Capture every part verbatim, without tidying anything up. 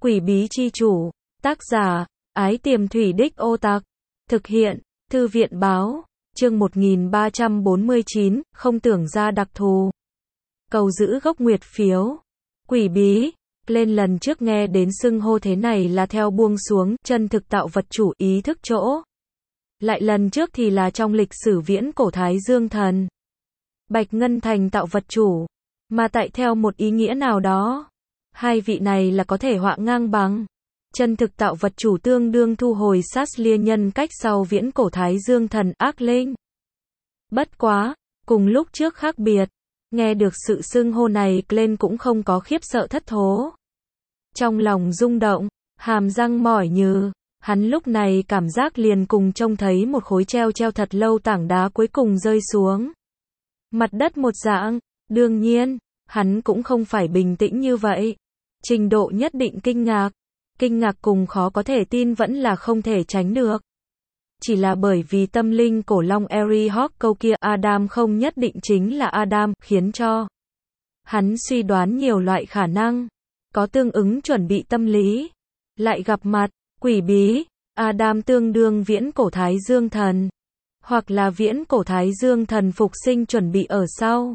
Quỷ bí chi chủ. Tác giả, Ái Tiềm Thủy Đích Ô Tặc. Thực hiện, Thư viện báo. Chương một nghìn ba trăm bốn mươi chín, không tưởng ra đặc thù. Cầu giữ gốc nguyệt phiếu. Quỷ bí. Lên lần trước nghe đến xưng hô thế này là theo buông xuống, chân thực tạo vật chủ ý thức chỗ. Lại lần trước thì là trong lịch sử viễn cổ Thái Dương thần. Bạch Ngân Thành tạo vật chủ. Mà tại theo một ý nghĩa nào đó, hai vị này là có thể họa ngang bằng. Chân thực tạo vật chủ tương đương thu hồi sát lia nhân cách sau viễn cổ Thái Dương thần ác linh. Bất quá, cùng lúc trước khác biệt, nghe được sự xưng hô này, Glenn cũng không có khiếp sợ thất thố. Trong lòng rung động, hàm răng mỏi nhừ, hắn lúc này cảm giác liền cùng trông thấy một khối treo treo thật lâu tảng đá cuối cùng rơi xuống mặt đất một dạng. Đương nhiên, hắn cũng không phải bình tĩnh như vậy. Trình độ nhất định kinh ngạc, kinh ngạc cùng khó có thể tin vẫn là không thể tránh được. Chỉ là bởi vì tâm linh cổ long Eri Hawk câu kia Adam không nhất định chính là Adam, khiến cho hắn suy đoán nhiều loại khả năng, có tương ứng chuẩn bị tâm lý. Lại gặp mặt, quỷ bí, Adam tương đương viễn cổ Thái Dương thần, hoặc là viễn cổ Thái Dương thần phục sinh chuẩn bị ở sau.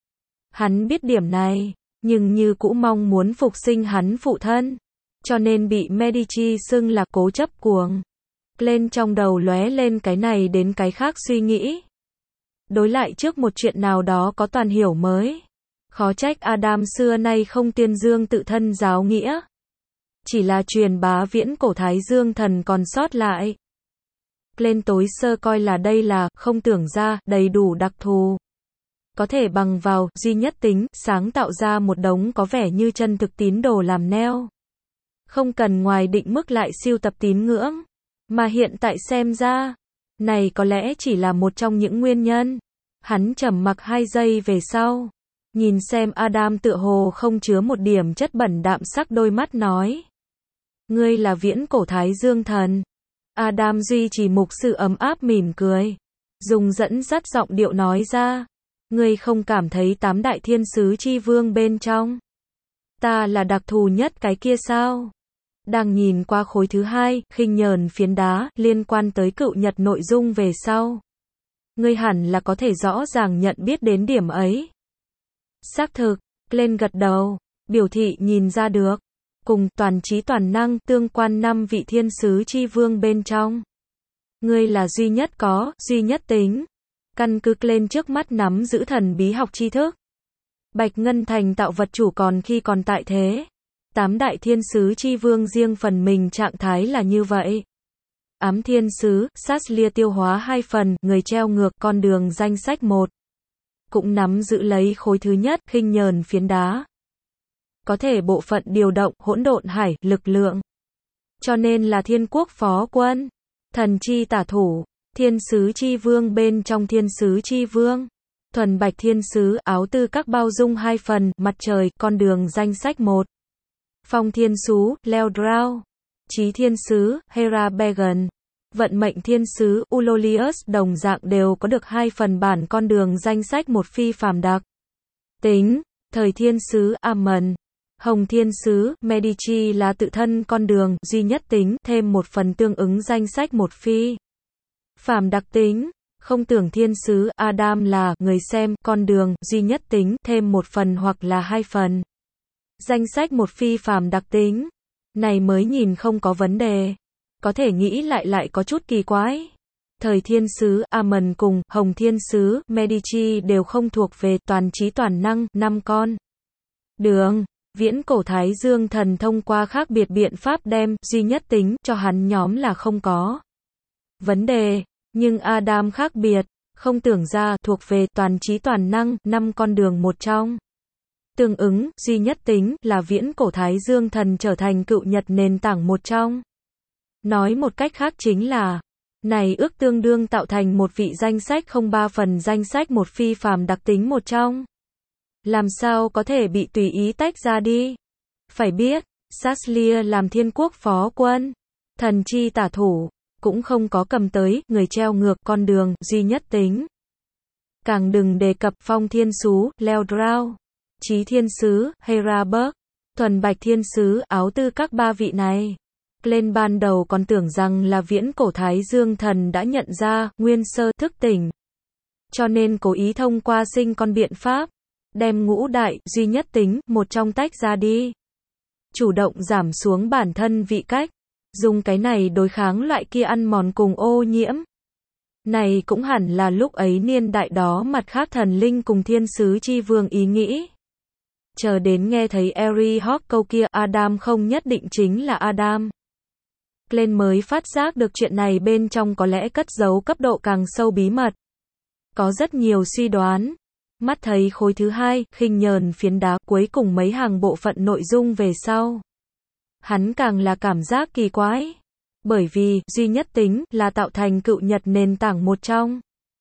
Hắn biết điểm này, nhưng như cũ mong muốn phục sinh hắn phụ thân, cho nên bị Medici xưng là cố chấp cuồng. Lên trong đầu lóe lên cái này đến cái khác suy nghĩ. Đối lại trước một chuyện nào đó có toàn hiểu mới. Khó trách Adam xưa nay không tuyên dương tự thân giáo nghĩa. Chỉ là truyền bá viễn cổ Thái Dương thần còn sót lại. Lên tối sơ coi là đây là, không tưởng ra, đầy đủ đặc thù. Có thể bằng vào, duy nhất tính, sáng tạo ra một đống có vẻ như chân thực tín đồ làm neo. Không cần ngoài định mức lại siêu tập tín ngưỡng. Mà hiện tại xem ra, này có lẽ chỉ là một trong những nguyên nhân. Hắn trầm mặc hai giây về sau. Nhìn xem Adam tựa hồ không chứa một điểm chất bẩn đạm sắc đôi mắt nói. Ngươi là viễn cổ Thái Dương thần. Adam duy trì mục sự ấm áp mỉm cười. Dùng dẫn dắt giọng điệu nói ra. Ngươi không cảm thấy tám đại thiên sứ chi vương bên trong ta là đặc thù nhất cái kia sao? Đang nhìn qua khối thứ hai, khinh nhờn phiến đá, liên quan tới cựu nhật nội dung về sau. Ngươi hẳn là có thể rõ ràng nhận biết đến điểm ấy. Xác thực, Glenn gật đầu, biểu thị nhìn ra được. Cùng toàn trí toàn năng tương quan năm vị thiên sứ chi vương bên trong. Ngươi là duy nhất có, duy nhất tính. Căn cứ Glenn trước mắt nắm giữ thần bí học tri thức. Bạch Ngân Thành tạo vật chủ còn khi còn tại thế. Tám đại thiên sứ chi vương riêng phần mình trạng thái là như vậy. Ám thiên sứ, sát lia tiêu hóa hai phần, người treo ngược con đường danh sách một. Cũng nắm giữ lấy khối thứ nhất, khinh nhờn phiến đá. Có thể bộ phận điều động, hỗn độn hải, lực lượng. Cho nên là thiên quốc phó quân. Thần chi tả thủ. Thiên sứ chi vương bên trong thiên sứ chi vương. Thuần bạch thiên sứ, áo tư các bao dung hai phần, mặt trời, con đường danh sách một. Phong thiên sứ, Leo Drow. Chí thiên sứ, Hera Began. Vận mệnh thiên sứ, Ulolius đồng dạng đều có được hai phần bản con đường danh sách một phi phàm đặc tính. Thời thiên sứ, Ammon. Hồng thiên sứ, Medici là tự thân con đường, duy nhất tính, thêm một phần tương ứng danh sách một phi phàm đặc tính. Không tưởng thiên sứ, Adam là người xem, con đường, duy nhất tính, thêm một phần hoặc là hai phần. Danh sách một phi phàm đặc tính. Này mới nhìn không có vấn đề. Có thể nghĩ lại lại có chút kỳ quái. Thời thiên sứ, Ammon cùng, Hồng thiên sứ, Medici đều không thuộc về toàn trí toàn năng, năm con đường. Viễn cổ Thái Dương thần thông qua khác biệt biện pháp đem, duy nhất tính, cho hắn nhóm là không có vấn đề. Nhưng Adam khác biệt, không tưởng ra, thuộc về toàn trí toàn năng, năm con đường một trong. Tương ứng, duy nhất tính, là viễn cổ Thái Dương thần trở thành cựu nhật nền tảng một trong. Nói một cách khác chính là, này ước tương đương tạo thành một vị danh sách không ba phần danh sách một phi phàm đặc tính một trong. Làm sao có thể bị tùy ý tách ra đi? Phải biết, Saslia làm thiên quốc phó quân, thần chi tả thủ, cũng không có cầm tới, người treo ngược con đường, duy nhất tính. Càng đừng đề cập phong thiên sứ, Leo Drow, chí thiên sứ, Hera Burke, Thuần Bạch Thiên Sứ, áo tư các ba vị này. Glenn ban đầu còn tưởng rằng là viễn cổ Thái Dương Thần đã nhận ra, nguyên sơ thức tỉnh. Cho nên cố ý thông qua sinh con biện pháp, đem ngũ đại, duy nhất tính, một trong tách ra đi. Chủ động giảm xuống bản thân vị cách, dùng cái này đối kháng loại kia ăn mòn cùng ô nhiễm. Này cũng hẳn là lúc ấy niên đại đó mặt khác thần linh cùng thiên sứ chi vương ý nghĩ. Chờ đến nghe thấy Eri Hawk câu kia, Adam không nhất định chính là Adam. Glenn mới phát giác được chuyện này bên trong có lẽ cất giấu cấp độ càng sâu bí mật. Có rất nhiều suy đoán. Mắt thấy khối thứ hai, khinh nhờn phiến đá, cuối cùng mấy hàng bộ phận nội dung về sau. Hắn càng là cảm giác kỳ quái. Bởi vì, duy nhất tính, là tạo thành cựu nhật nền tảng một trong.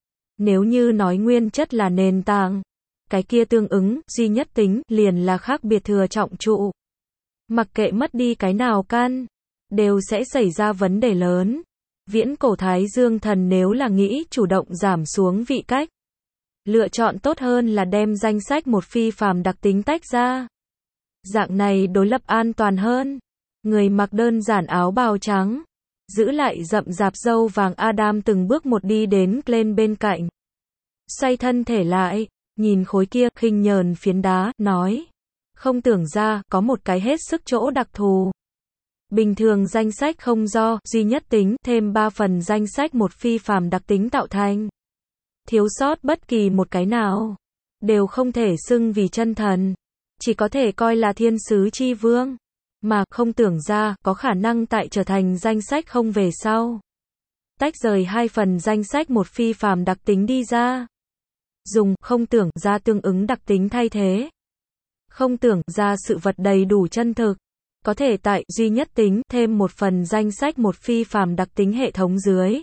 Nếu như nói nguyên chất là nền tảng, cái kia tương ứng, duy nhất tính, liền là khác biệt thừa trọng trụ. Mặc kệ mất đi cái nào căn, đều sẽ xảy ra vấn đề lớn. Viễn cổ Thái Dương Thần nếu là nghĩ chủ động giảm xuống vị cách, lựa chọn tốt hơn là đem danh sách một phi phàm đặc tính tách ra. Dạng này đối lập an toàn hơn. Người mặc đơn giản áo bào trắng, giữ lại rậm rạp râu vàng Adam từng bước một đi đến Glenn bên cạnh. Xoay thân thể lại, nhìn khối kia, khinh nhờn phiến đá, nói. Không tưởng ra, có một cái hết sức chỗ đặc thù. Bình thường danh sách không do, duy nhất tính, thêm ba phần danh sách một phi phàm đặc tính tạo thành. Thiếu sót bất kỳ một cái nào, đều không thể xưng vì chân thần. Chỉ có thể coi là thiên sứ chi vương. Mà, không tưởng ra, có khả năng tại trở thành danh sách không về sau. Tách rời hai phần danh sách một phi phàm đặc tính đi ra. Dùng, không tưởng ra tương ứng đặc tính thay thế. Không tưởng ra sự vật đầy đủ chân thực. Có thể tại, duy nhất tính, thêm một phần danh sách một phi phàm đặc tính hệ thống dưới.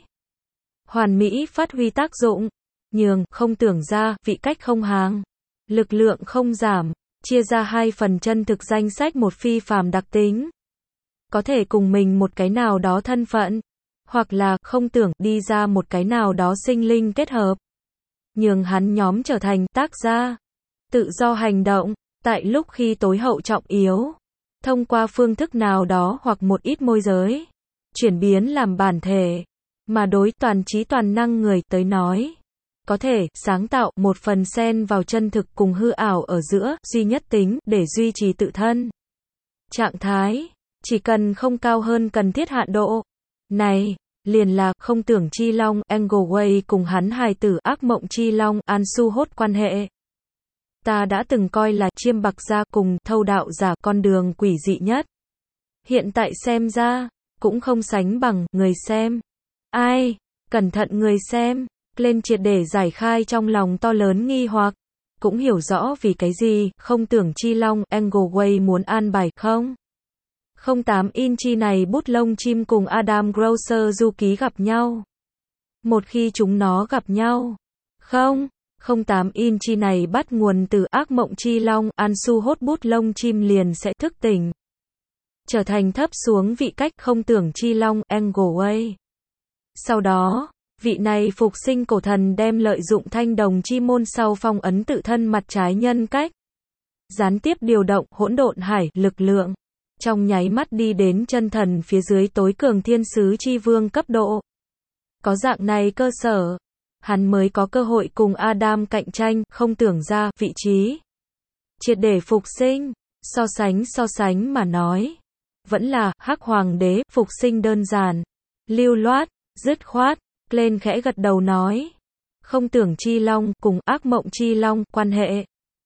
Hoàn mỹ phát huy tác dụng. Nhường, không tưởng ra, vị cách không hàng. Lực lượng không giảm. Chia ra hai phần chân thực danh sách một phi phàm đặc tính. Có thể cùng mình một cái nào đó thân phận. Hoặc là, không tưởng, đi ra một cái nào đó sinh linh kết hợp. Nhường hắn nhóm trở thành tác gia. Tự do hành động. Tại lúc khi tối hậu trọng yếu. Thông qua phương thức nào đó hoặc một ít môi giới. Chuyển biến làm bản thể. Mà đối toàn trí toàn năng người tới nói. Có thể, sáng tạo, một phần xen vào chân thực cùng hư ảo ở giữa, duy nhất tính, để duy trì tự thân. Trạng thái, chỉ cần không cao hơn cần thiết hạn độ. Này, liền là, không tưởng chi long, Engelway cùng hắn hài tử ác mộng chi long, Ansu hốt quan hệ. Ta đã từng coi là chiêm bạc gia cùng thâu đạo giả con đường quỷ dị nhất. Hiện tại xem ra, cũng không sánh bằng, người xem. Ai? Cẩn thận người xem. Lên triệt để giải khai trong lòng to lớn nghi hoặc, cũng hiểu rõ vì cái gì, không tưởng chi long, Engelway muốn an bài không. không tám inchi này bút lông chim cùng Adam Grosser du ký gặp nhau. Một khi chúng nó gặp nhau, không, không tám inchi này bắt nguồn từ ác mộng chi long, Ansu hốt bút lông chim liền sẽ thức tỉnh. Trở thành thấp xuống vị cách không tưởng chi long, Engelway. Sau đó, vị này phục sinh cổ thần đem lợi dụng thanh đồng chi môn sau phong ấn tự thân mặt trái nhân cách. Gián tiếp điều động hỗn độn hải lực lượng. Trong nháy mắt đi đến chân thần phía dưới tối cường thiên sứ chi vương cấp độ. Có dạng này cơ sở, hắn mới có cơ hội cùng Adam cạnh tranh, không tưởng ra vị trí. Triệt để phục sinh, so sánh so sánh mà nói. Vẫn là Hắc Hoàng đế phục sinh đơn giản, lưu loát, dứt khoát. Glenn khẽ gật đầu nói. Không tưởng chi long cùng ác mộng chi long quan hệ.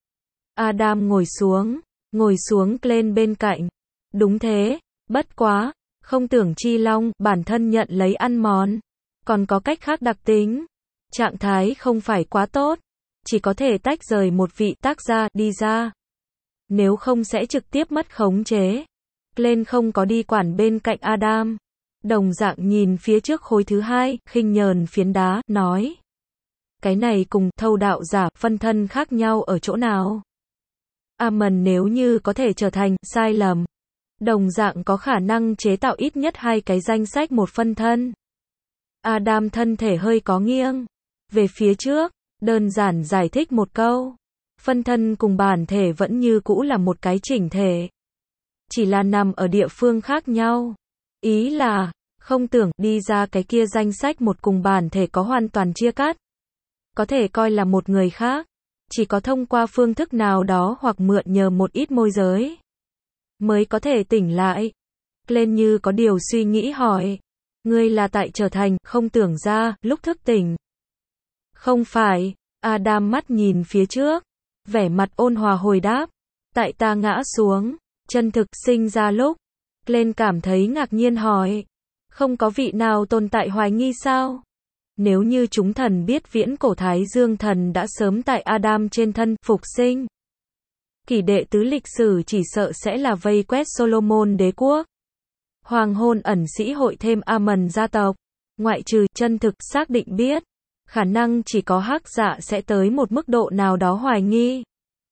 Adam ngồi xuống, ngồi xuống Glenn bên cạnh. Đúng thế, bất quá, không tưởng chi long bản thân nhận lấy ăn mòn. Còn có cách khác đặc tính. Trạng thái không phải quá tốt. Chỉ có thể tách rời một vị tác gia đi ra. Nếu không sẽ trực tiếp mất khống chế. Glenn không có đi quản bên cạnh Adam. Đồng dạng nhìn phía trước khối thứ hai, khinh nhờn phiến đá, nói. Cái này cùng thâu đạo giả, phân thân khác nhau ở chỗ nào? Amon nếu như có thể trở thành sai lầm. Đồng dạng có khả năng chế tạo ít nhất hai cái danh sách một phân thân. Adam thân thể hơi có nghiêng. Về phía trước, đơn giản giải thích một câu. Phân thân cùng bản thể vẫn như cũ là một cái chỉnh thể. chỉ là nằm ở địa phương khác nhau. Ý là, không tưởng đi ra cái kia danh sách một cùng bản thể có hoàn toàn chia cắt. Có thể coi là một người khác. Chỉ có thông qua phương thức nào đó hoặc mượn nhờ một ít môi giới mới có thể tỉnh lại. Lên như có điều suy nghĩ hỏi. Ngươi là tại trở thành, không tưởng ra, lúc thức tỉnh. Không phải, Adam mắt nhìn phía trước. Vẻ mặt ôn hòa hồi đáp. Tại ta ngã xuống, chân thực sinh ra lúc. Lên cảm thấy ngạc nhiên hỏi. Không có vị nào tồn tại hoài nghi sao? Nếu như chúng thần biết viễn cổ Thái Dương thần đã sớm tại Adam trên thân phục sinh. Kỷ đệ tứ lịch sử chỉ sợ sẽ là vây quét Solomon đế quốc. Hoàng hôn ẩn sĩ hội thêm Ammon gia tộc. Ngoại trừ chân thực xác định biết. Khả năng chỉ có hắc dạ sẽ tới một mức độ nào đó hoài nghi.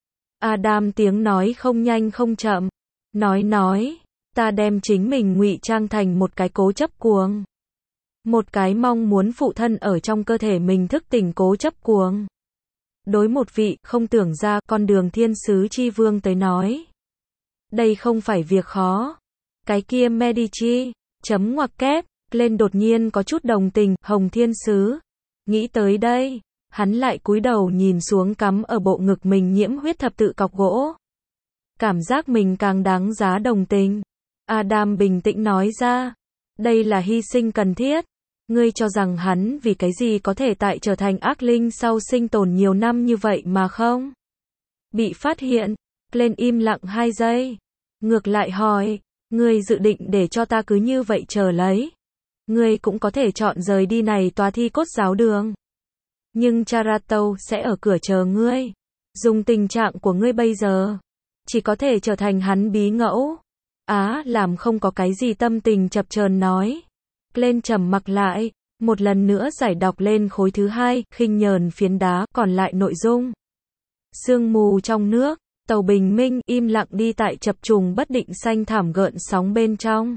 Adam tiếng nói không nhanh không chậm. Nói nói, ta đem chính mình ngụy trang thành một cái cố chấp cuồng. Một cái mong muốn phụ thân ở trong cơ thể mình thức tỉnh cố chấp cuồng. Đối một vị không tưởng ra con đường thiên sứ chi vương tới nói. Đây không phải việc khó. Cái kia Medici, chấm ngoặc kép, lên đột nhiên có chút đồng tình, Hồng thiên sứ. Nghĩ tới đây, hắn lại cúi đầu nhìn xuống cắm ở bộ ngực mình nhiễm huyết thập tự cọc gỗ. Cảm giác mình càng đáng giá đồng tình. Adam bình tĩnh nói ra. Đây là hy sinh cần thiết. Ngươi cho rằng hắn vì cái gì có thể tại trở thành ác linh sau sinh tồn nhiều năm như vậy mà không? Bị phát hiện. Lên im lặng hai giây. Ngược lại hỏi. Ngươi dự định để cho ta cứ như vậy chờ lấy. Ngươi cũng có thể chọn rời đi này tòa thi cốt giáo đường. Nhưng Charato sẽ ở cửa chờ ngươi. Dùng tình trạng của ngươi bây giờ. Chỉ có thể trở thành hắn bí ngẫu. Á, làm không có cái gì tâm tình chập chờn nói. Lên trầm mặc lại, một lần nữa giải đọc lên khối thứ hai, khinh nhờn phiến đá, còn lại nội dung. Sương mù trong nước, tàu bình minh, im lặng đi tại chập trùng bất định xanh thảm gợn sóng bên trong.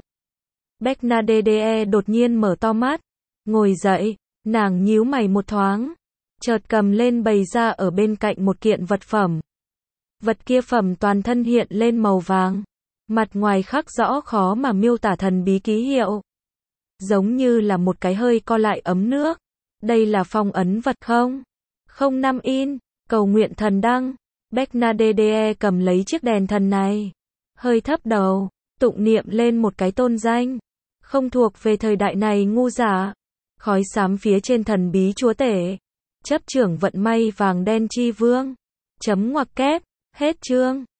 Bernadette đột nhiên mở to mắt, ngồi dậy, nàng nhíu mày một thoáng, chợt cầm lên bày ra ở bên cạnh một kiện vật phẩm. Vật kia phẩm toàn thân hiện lên màu vàng, mặt ngoài khắc rõ khó mà miêu tả thần bí ký hiệu. Giống như là một cái hơi co lại ấm nước. Đây là phong ấn vật không? Không năm in, cầu nguyện thần đăng. Bernadette cầm lấy chiếc đèn thần này. Hơi thấp đầu, tụng niệm lên một cái tôn danh. Không thuộc về thời đại này ngu giả. Khói xám phía trên thần bí chúa tể. Chấp trưởng vận may vàng đen chi vương. Chấm ngoặc kép, hết chương.